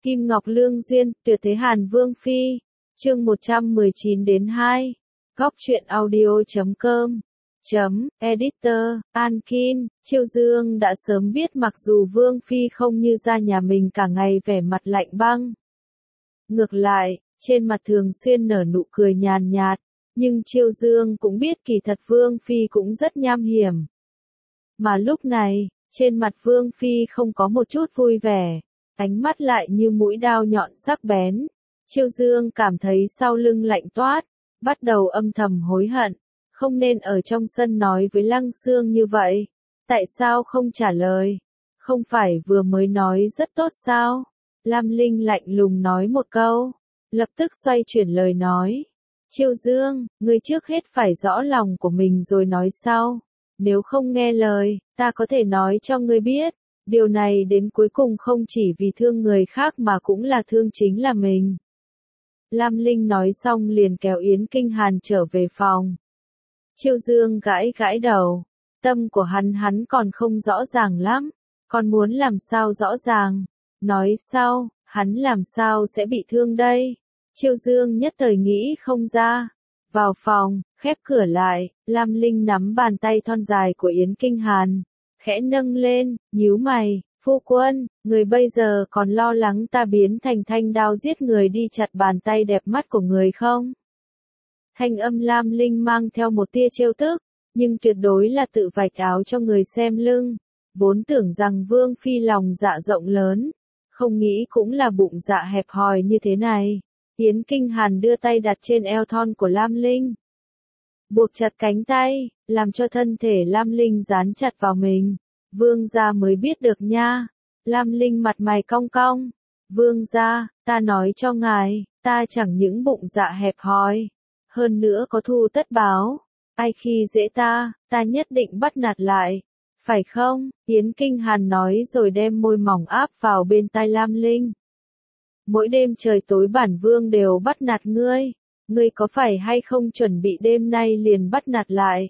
Kim Ngọc Lương Duyên, Tuyệt Thế Hàn Vương Phi, chương 119-2, Góc truyện audio.com. Editor, Ankin, Chiêu Dương đã sớm biết mặc dù Vương Phi không như ra nhà mình cả ngày vẻ mặt lạnh băng. Ngược lại, trên mặt thường xuyên nở nụ cười nhàn nhạt, nhưng Chiêu Dương cũng biết kỳ thật Vương Phi cũng rất nham hiểm. Mà lúc này, trên mặt Vương Phi không có một chút vui vẻ, ánh mắt lại như mũi đao nhọn sắc bén. Chiêu Dương cảm thấy sau lưng lạnh toát, bắt đầu âm thầm hối hận, không nên ở trong sân nói với Lăng Xương như vậy. Tại sao không trả lời? Không phải vừa mới nói rất tốt sao? Lam Linh lạnh lùng nói một câu, lập tức xoay chuyển lời nói. Chiêu Dương, ngươi trước hết phải rõ lòng của mình rồi nói sau. Nếu không nghe lời, ta có thể nói cho ngươi biết, điều này đến cuối cùng không chỉ vì thương người khác mà cũng là thương chính là mình. Lam Linh nói xong liền kéo Yến Kinh Hàn trở về phòng. Chiêu Dương gãi gãi đầu, tâm của hắn còn không rõ ràng lắm, còn muốn làm sao rõ ràng, nói sau, hắn làm sao sẽ bị thương đây. Chiêu Dương nhất thời nghĩ không ra. Vào phòng, khép cửa lại, Lam Linh nắm bàn tay thon dài của Yến Kinh Hàn, khẽ nâng lên, nhíu mày, phu quân, người bây giờ còn lo lắng ta biến thành thanh đao giết người đi chặt bàn tay đẹp mắt của người không? Thanh âm Lam Linh mang theo một tia trêu tức, nhưng tuyệt đối là tự vạch áo cho người xem lưng. Vốn tưởng rằng Vương Phi lòng dạ rộng lớn, không nghĩ cũng là bụng dạ hẹp hòi như thế này. Yến Kinh Hàn đưa tay đặt trên eo thon của Lam Linh, buộc chặt cánh tay, làm cho thân thể Lam Linh dán chặt vào mình. Vương gia mới biết được nha. Lam Linh mặt mày cong cong. Vương gia, ta nói cho ngài, ta chẳng những bụng dạ hẹp hòi, hơn nữa có thù tất báo. Ai khi dễ ta nhất định bắt nạt lại. Phải không? Yến Kinh Hàn nói rồi đem môi mỏng áp vào bên tai Lam Linh. Mỗi đêm trời tối bản vương đều bắt nạt ngươi. Ngươi có phải hay không chuẩn bị đêm nay liền bắt nạt lại?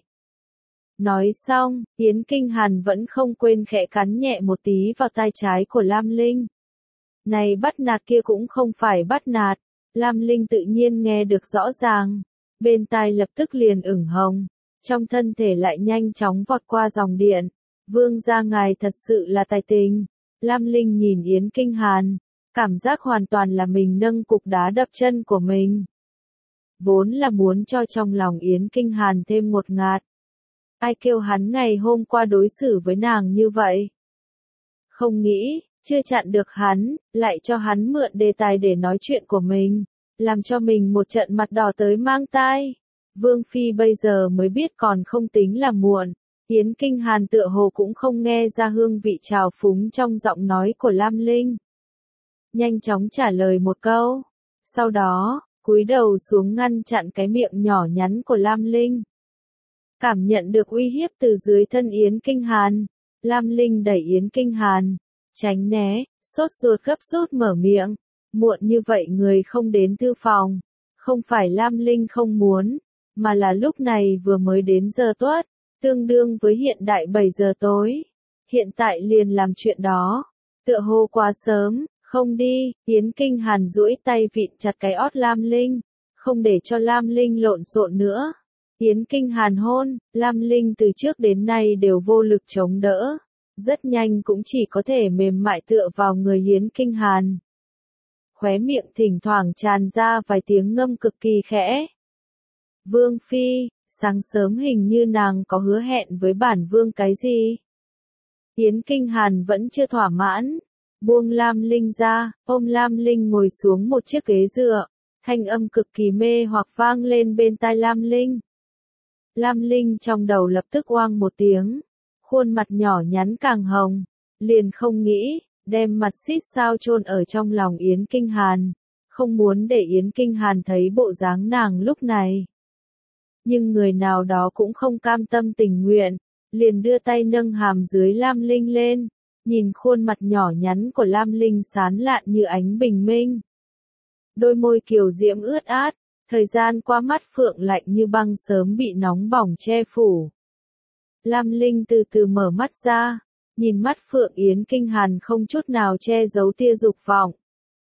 Nói xong, Yến Kinh Hàn vẫn không quên khẽ cắn nhẹ một tí vào tai trái của Lam Linh. Này bắt nạt kia cũng không phải bắt nạt. Lam Linh tự nhiên nghe được rõ ràng. Bên tai lập tức liền ửng hồng. Trong thân thể lại nhanh chóng vọt qua dòng điện. Vương gia ngài thật sự là tài tình. Lam Linh nhìn Yến Kinh Hàn, cảm giác hoàn toàn là mình nâng cục đá đập chân của mình. Vốn là muốn cho trong lòng Yến Kinh Hàn thêm ngột ngạt. Ai kêu hắn ngày hôm qua đối xử với nàng như vậy? Không nghĩ, chưa chặn được hắn, lại cho hắn mượn đề tài để nói chuyện của mình, làm cho mình một trận mặt đỏ tới mang tai. Vương Phi bây giờ mới biết còn không tính là muộn. Yến Kinh Hàn tựa hồ cũng không nghe ra hương vị trào phúng trong giọng nói của Lam Linh. Nhanh chóng trả lời một câu. Sau đó, cúi đầu xuống ngăn chặn cái miệng nhỏ nhắn của Lam Linh. Cảm nhận được uy hiếp từ dưới thân Yến Kinh Hàn, Lam Linh đẩy Yến Kinh Hàn, tránh né, sốt ruột gấp rút mở miệng. Muộn như vậy người không đến thư phòng. Không phải Lam Linh không muốn, mà là lúc này vừa mới đến giờ tuất, tương đương với hiện đại 7 giờ tối. Hiện tại liền làm chuyện đó. Tựa hồ quá sớm, không đi. Yến Kinh Hàn duỗi tay vịn chặt cái ót Lam Linh, không để cho Lam Linh lộn xộn nữa. Yến Kinh Hàn hôn, Lam Linh từ trước đến nay đều vô lực chống đỡ. Rất nhanh cũng chỉ có thể mềm mại tựa vào người Yến Kinh Hàn. Khóe miệng thỉnh thoảng tràn ra vài tiếng ngâm cực kỳ khẽ. Vương Phi, sáng sớm hình như nàng có hứa hẹn với bản vương cái gì? Yến Kinh Hàn vẫn chưa thỏa mãn. Buông Lam Linh ra, ôm Lam Linh ngồi xuống một chiếc ghế dựa. Thanh âm cực kỳ mê hoặc vang lên bên tai Lam Linh. Lam Linh trong đầu lập tức oang một tiếng. Khuôn mặt nhỏ nhắn càng hồng. Liền không nghĩ, đem mặt xít sao chôn ở trong lòng Yến Kinh Hàn. Không muốn để Yến Kinh Hàn thấy bộ dáng nàng lúc này. Nhưng người nào đó cũng không cam tâm tình nguyện. Liền đưa tay nâng hàm dưới Lam Linh lên. Nhìn khuôn mặt nhỏ nhắn của Lam Linh sán lạn như ánh bình minh. Đôi môi kiều diễm ướt át, thời gian qua mắt phượng lạnh như băng sớm bị nóng bỏng che phủ. Lam Linh từ từ mở mắt ra, nhìn mắt phượng Yến Kinh Hàn không chút nào che giấu tia dục vọng.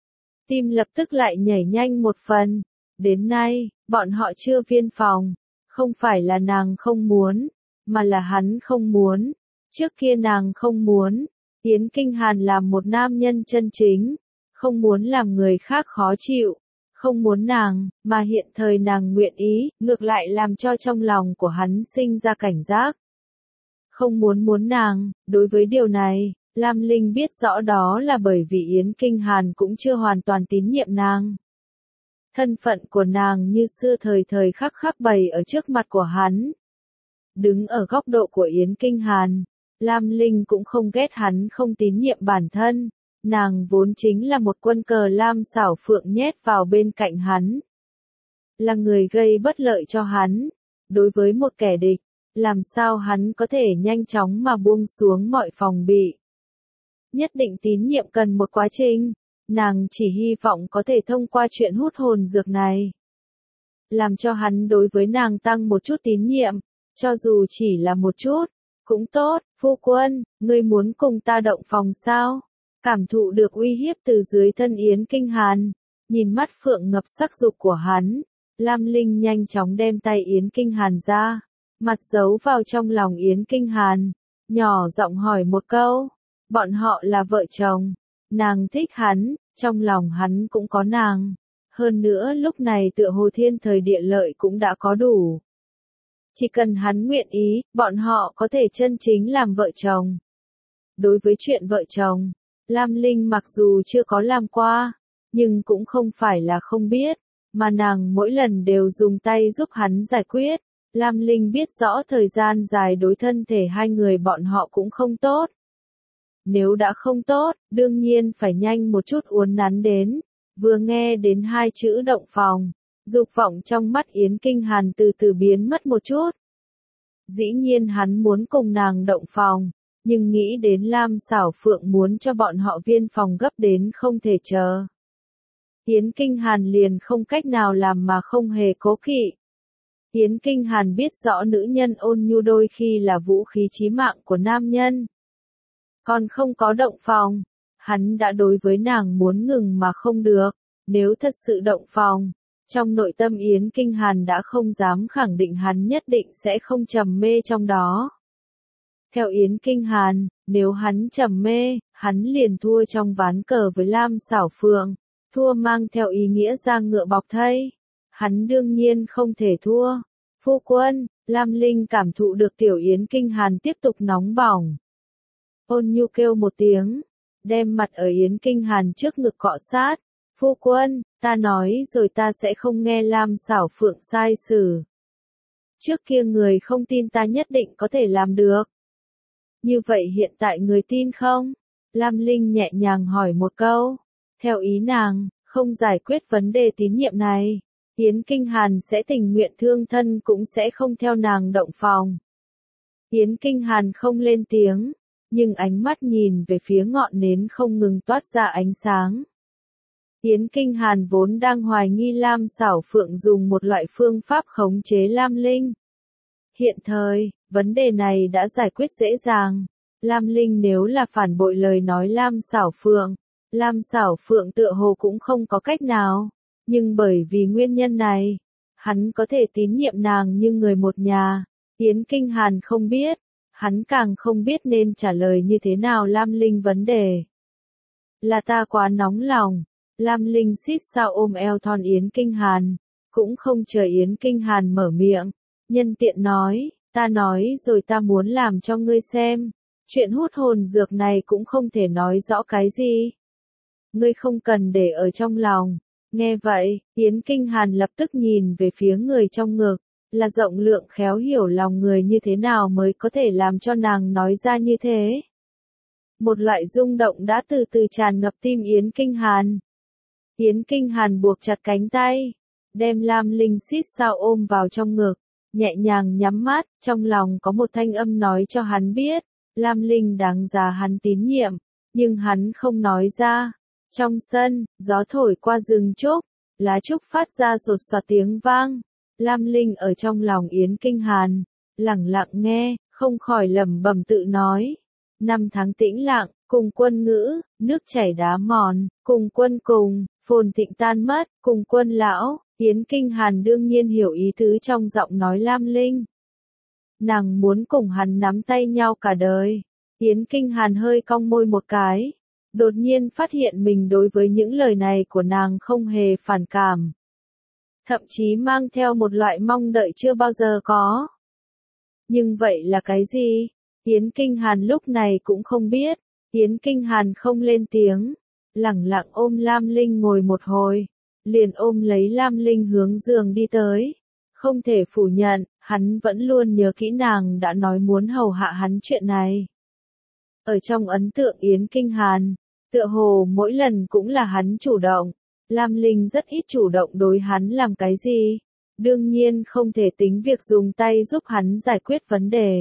Tim lập tức lại nhảy nhanh một phần. Đến nay, bọn họ chưa viên phòng. Không phải là nàng không muốn, mà là hắn không muốn. Trước kia nàng không muốn. Yến Kinh Hàn làm một nam nhân chân chính. Không muốn làm người khác khó chịu. Không muốn nàng, mà hiện thời nàng nguyện ý, ngược lại làm cho trong lòng của hắn sinh ra cảnh giác. Không muốn nàng, đối với điều này, Lam Linh biết rõ đó là bởi vì Yến Kinh Hàn cũng chưa hoàn toàn tín nhiệm nàng. Thân phận của nàng như xưa thời thời khắc khắc bày ở trước mặt của hắn. Đứng ở góc độ của Yến Kinh Hàn, Lam Linh cũng không ghét hắn không tín nhiệm bản thân. Nàng vốn chính là một quân cờ lam xảo phượng nhét vào bên cạnh hắn. Là người gây bất lợi cho hắn. Đối với một kẻ địch, làm sao hắn có thể nhanh chóng mà buông xuống mọi phòng bị. Nhất định tín nhiệm cần một quá trình. Nàng chỉ hy vọng có thể thông qua chuyện hút hồn dược này. Làm cho hắn đối với nàng tăng một chút tín nhiệm. Cho dù chỉ là một chút. Cũng tốt, phu quân, ngươi muốn cùng ta động phòng sao? Cảm thụ được uy hiếp từ dưới thân Yến Kinh Hàn, nhìn mắt phượng ngập sắc dục của hắn, Lam Linh nhanh chóng đem tay Yến Kinh Hàn ra, mặt giấu vào trong lòng Yến Kinh Hàn, nhỏ giọng hỏi một câu, bọn họ là vợ chồng, nàng thích hắn, trong lòng hắn cũng có nàng, hơn nữa lúc này tựa hồ thiên thời địa lợi cũng đã có đủ. Chỉ cần hắn nguyện ý, bọn họ có thể chân chính làm vợ chồng. Đối với chuyện vợ chồng, Lam Linh mặc dù chưa có làm qua, nhưng cũng không phải là không biết, mà nàng mỗi lần đều dùng tay giúp hắn giải quyết. Lam Linh biết rõ thời gian dài đối thân thể hai người bọn họ cũng không tốt. Nếu đã không tốt, đương nhiên phải nhanh một chút uốn nắn đến. Vừa nghe đến hai chữ động phòng, dục vọng trong mắt Yến Kinh Hàn từ từ biến mất một chút. Dĩ nhiên hắn muốn cùng nàng động phòng. Nhưng nghĩ đến Lam Xảo Phượng muốn cho bọn họ viên phòng gấp đến không thể chờ. Yến Kinh Hàn liền không cách nào làm mà không hề cố kỵ. Yến Kinh Hàn biết rõ nữ nhân ôn nhu đôi khi là vũ khí chí mạng của nam nhân. Còn không có động phòng, hắn đã đối với nàng muốn ngừng mà không được. Nếu thật sự động phòng, trong nội tâm Yến Kinh Hàn đã không dám khẳng định hắn nhất định sẽ không trầm mê trong đó. Theo Yến Kinh Hàn, nếu hắn trầm mê, hắn liền thua trong ván cờ với Lam Xảo Phượng, thua mang theo ý nghĩa ra ngựa bọc thây. Hắn đương nhiên không thể thua. Phu quân, Lam Linh cảm thụ được tiểu Yến Kinh Hàn tiếp tục nóng bỏng. Ôn nhu kêu một tiếng, đem mặt ở Yến Kinh Hàn trước ngực cọ sát. Phu quân, ta nói rồi ta sẽ không nghe Lam Xảo Phượng sai xử. Trước kia người không tin ta nhất định có thể làm được. Như vậy hiện tại người tin không? Lam Linh nhẹ nhàng hỏi một câu. Theo ý nàng, không giải quyết vấn đề tín nhiệm này, Yến Kinh Hàn sẽ tình nguyện thương thân cũng sẽ không theo nàng động phòng. Yến Kinh Hàn không lên tiếng, nhưng ánh mắt nhìn về phía ngọn nến không ngừng toát ra ánh sáng. Yến Kinh Hàn vốn đang hoài nghi Lam Xảo Phượng dùng một loại phương pháp khống chế Lam Linh. Hiện thời, vấn đề này đã giải quyết dễ dàng. Lam Linh nếu là phản bội lời nói Lam Xảo Phượng tựa hồ cũng không có cách nào. Nhưng bởi vì nguyên nhân này, hắn có thể tín nhiệm nàng như người một nhà. Yến Kinh Hàn không biết, hắn càng không biết nên trả lời như thế nào Lam Linh vấn đề. Là ta quá nóng lòng. Lam Linh xít sao ôm eo thon Yến Kinh Hàn, cũng không chờ Yến Kinh Hàn mở miệng. Nhân tiện nói, ta nói rồi ta muốn làm cho ngươi xem. Chuyện hút hồn dược này cũng không thể nói rõ cái gì. Ngươi không cần để ở trong lòng. Nghe vậy, Yến Kinh Hàn lập tức nhìn về phía người trong ngực. Là rộng lượng khéo hiểu lòng người như thế nào mới có thể làm cho nàng nói ra như thế. Một loại rung động đã từ từ tràn ngập tim Yến Kinh Hàn. Yến Kinh Hàn buộc chặt cánh tay, đem Lam Linh xít sao ôm vào trong ngực, nhẹ nhàng nhắm mắt, trong lòng có một thanh âm nói cho hắn biết, Lam Linh đáng giá hắn tín nhiệm, nhưng hắn không nói ra. Trong sân, gió thổi qua rừng trúc, lá trúc phát ra sột soạt tiếng vang. Lam Linh ở trong lòng Yến Kinh Hàn, lặng lặng nghe, không khỏi lẩm bẩm tự nói. 5 tháng tĩnh lặng, cùng quân ngữ, nước chảy đá mòn, cùng quân cùng, phồn thịnh tan mất, cùng quân lão, Yến Kinh Hàn đương nhiên hiểu ý tứ trong giọng nói Lam Linh. Nàng muốn cùng hắn nắm tay nhau cả đời. Yến Kinh Hàn hơi cong môi một cái. Đột nhiên phát hiện mình đối với những lời này của nàng không hề phản cảm. Thậm chí mang theo một loại mong đợi chưa bao giờ có. Nhưng vậy là cái gì? Yến Kinh Hàn lúc này cũng không biết. Yến Kinh Hàn không lên tiếng. Lẳng lặng ôm Lam Linh ngồi một hồi. Liền ôm lấy Lam Linh hướng giường đi tới. Không thể phủ nhận, hắn vẫn luôn nhớ kỹ nàng đã nói muốn hầu hạ hắn chuyện này. Ở trong ấn tượng Yến Kinh Hàn, tựa hồ mỗi lần cũng là hắn chủ động. Lam Linh rất ít chủ động đối hắn làm cái gì. Đương nhiên không thể tính việc dùng tay giúp hắn giải quyết vấn đề.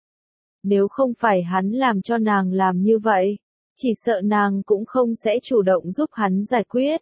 Nếu không phải hắn làm cho nàng làm như vậy, chỉ sợ nàng cũng không sẽ chủ động giúp hắn giải quyết.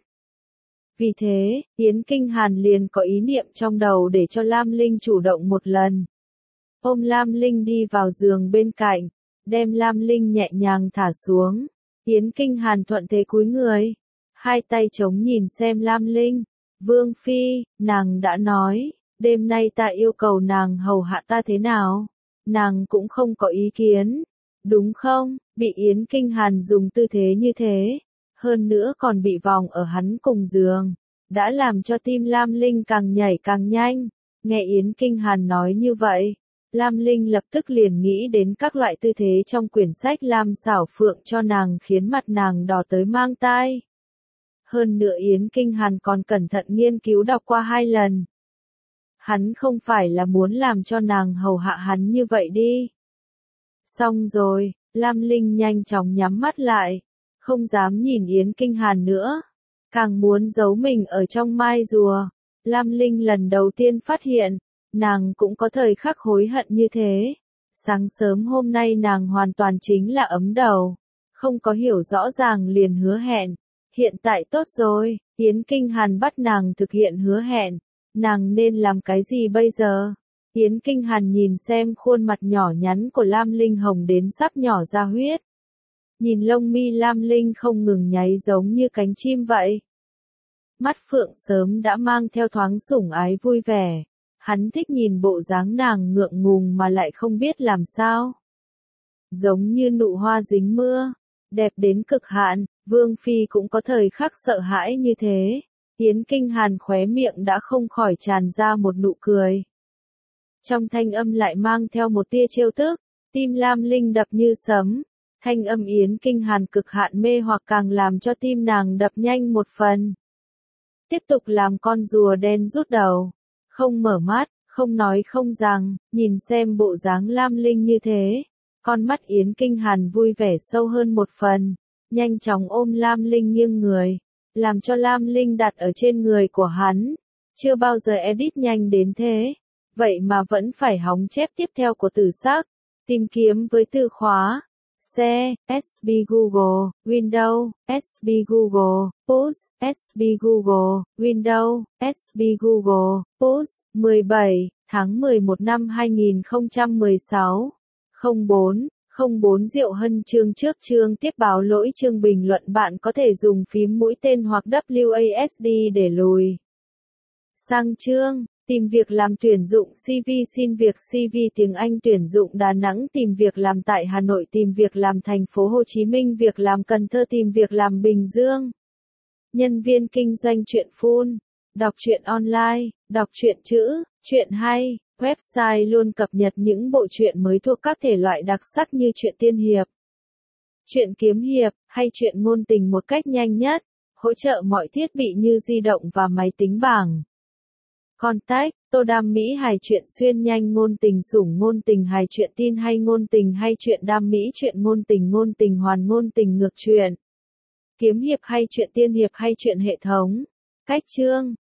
Vì thế, Yến Kinh Hàn liền có ý niệm trong đầu để cho Lam Linh chủ động một lần. Ôm Lam Linh đi vào giường bên cạnh, đem Lam Linh nhẹ nhàng thả xuống. Yến Kinh Hàn thuận thế cúi người, hai tay chống nhìn xem Lam Linh. Vương Phi, nàng đã nói, đêm nay ta yêu cầu nàng hầu hạ ta thế nào? Nàng cũng không có ý kiến, đúng không? Bị Yến Kinh Hàn dùng tư thế như thế, hơn nữa còn bị vòng ở hắn cùng giường, đã làm cho tim Lam Linh càng nhảy càng nhanh. Nghe Yến Kinh Hàn nói như vậy, Lam Linh lập tức liền nghĩ đến các loại tư thế trong quyển sách Lam Xảo Phượng cho nàng khiến mặt nàng đỏ tới mang tai. Hơn nữa Yến Kinh Hàn còn cẩn thận nghiên cứu đọc qua 2 lần. Hắn không phải là muốn làm cho nàng hầu hạ hắn như vậy đi. Xong rồi, Lam Linh nhanh chóng nhắm mắt lại, không dám nhìn Yến Kinh Hàn nữa, càng muốn giấu mình ở trong mai rùa. Lam Linh lần đầu tiên phát hiện, nàng cũng có thời khắc hối hận như thế. Sáng sớm hôm nay nàng hoàn toàn chính là ấm đầu, không có hiểu rõ ràng liền hứa hẹn. Hiện tại tốt rồi, Yến Kinh Hàn bắt nàng thực hiện hứa hẹn, nàng nên làm cái gì bây giờ? Yến Kinh Hàn nhìn xem khuôn mặt nhỏ nhắn của Lam Linh hồng đến sắp nhỏ ra huyết. Nhìn lông mi Lam Linh không ngừng nháy giống như cánh chim vậy. Mắt phượng sớm đã mang theo thoáng sủng ái vui vẻ. Hắn thích nhìn bộ dáng nàng ngượng ngùng mà lại không biết làm sao. Giống như nụ hoa dính mưa, đẹp đến cực hạn, Vương Phi cũng có thời khắc sợ hãi như thế. Yến Kinh Hàn khóe miệng đã không khỏi tràn ra một nụ cười. Trong thanh âm lại mang theo một tia trêu tức, tim Lam Linh đập như sấm. Thanh âm Yến Kinh Hàn cực hạn mê hoặc càng làm cho tim nàng đập nhanh một phần. Tiếp tục làm con rùa đen rút đầu, không mở mắt, không nói không rằng, nhìn xem bộ dáng Lam Linh như thế. Con mắt Yến Kinh Hàn vui vẻ sâu hơn một phần, nhanh chóng ôm Lam Linh nghiêng người, làm cho Lam Linh đặt ở trên người của hắn. Chưa bao giờ edit nhanh đến thế, vậy mà vẫn phải hóng chép tiếp theo của từ sắc, tìm kiếm với từ khóa. Xe, SB Google, Windows, SB Google, Push, SB Google, Windows, SB Google, Push, 17, tháng 11 năm 2016. 04 Diệu Hân chương trước chương tiếp báo lỗi chương bình luận bạn có thể dùng phím mũi tên hoặc WASD để lùi sang chương. Tìm việc làm tuyển dụng CV xin việc CV tiếng Anh tuyển dụng Đà Nẵng tìm việc làm tại Hà Nội tìm việc làm thành phố Hồ Chí Minh việc làm Cần Thơ tìm việc làm Bình Dương. Nhân viên kinh doanh truyện full, đọc truyện online, đọc truyện chữ, truyện hay, website luôn cập nhật những bộ truyện mới thuộc các thể loại đặc sắc như truyện tiên hiệp, truyện kiếm hiệp hay truyện ngôn tình một cách nhanh nhất, hỗ trợ mọi thiết bị như di động và máy tính bảng. Contact, Tô Đam Mỹ hài truyện xuyên nhanh ngôn tình sủng ngôn tình hài truyện tin hay ngôn tình hay truyện Đam Mỹ truyện ngôn tình hoàn ngôn tình ngược truyện. Kiếm hiệp hay truyện tiên hiệp hay truyện hệ thống. Cách chương,